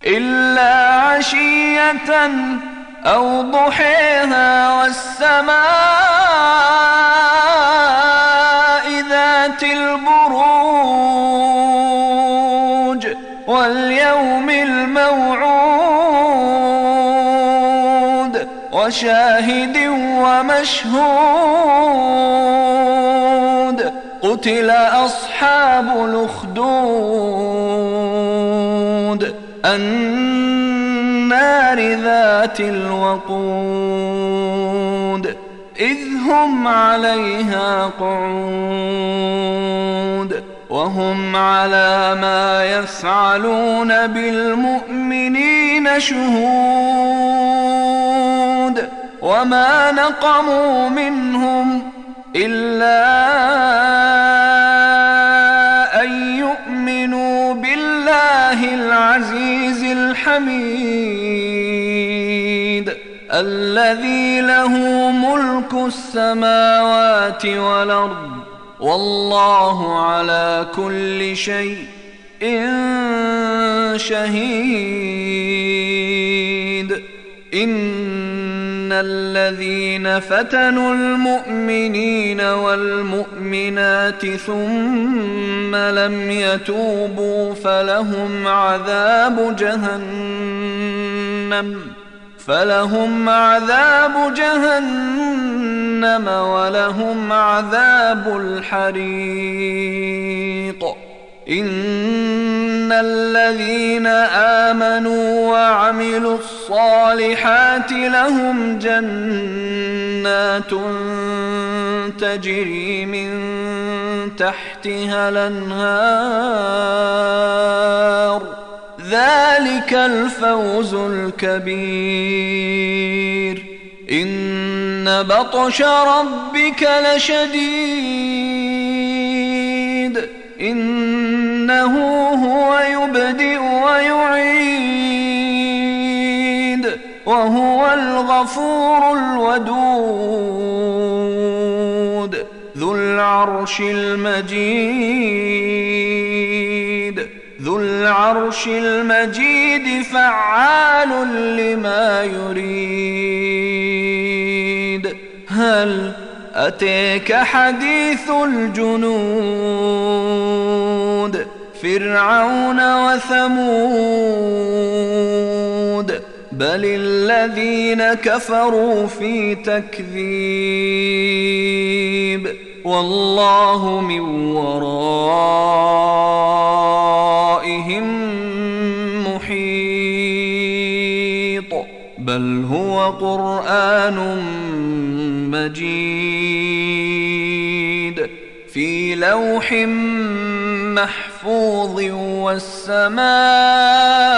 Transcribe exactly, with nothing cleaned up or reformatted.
إلا عشية أو ضحيها والسماء ذات البروج واليوم الموعود وشاهد ومشهود قتل أصحاب الأخدود النار ذات الوقود إذ هم عليها قعود وهم على ما يفعلون بالمؤمنين شهود وما نقموا منهم إلا أن يؤمنوا بالله العزيز الحميد الذي له ملك السماوات والأرض والله على كل شيء شهيد إن الذين فتنوا المؤمنين والمؤمنات ثم لم يتوبوا فلهم عذاب جهنم فلهم عذاب جهنم ولهم عذاب الحريق إن الذين آمنوا وعملوا الصالحات لهم جنات تجري من تحتها الأنهار ذلك الفوز الكبير إن بطش ربك لشديد إنه هو يبدئ ويعيد وهو الغفور الودود ذو العرش المجيد ذو العرش المجيد فعال لما يريد هل أتيك حديث الجنود فرعون وثمود بل الذين كفروا في تكذيب والله من ورائهم محيط بل هو قرآن مجيد في لوح محفوظ والسماء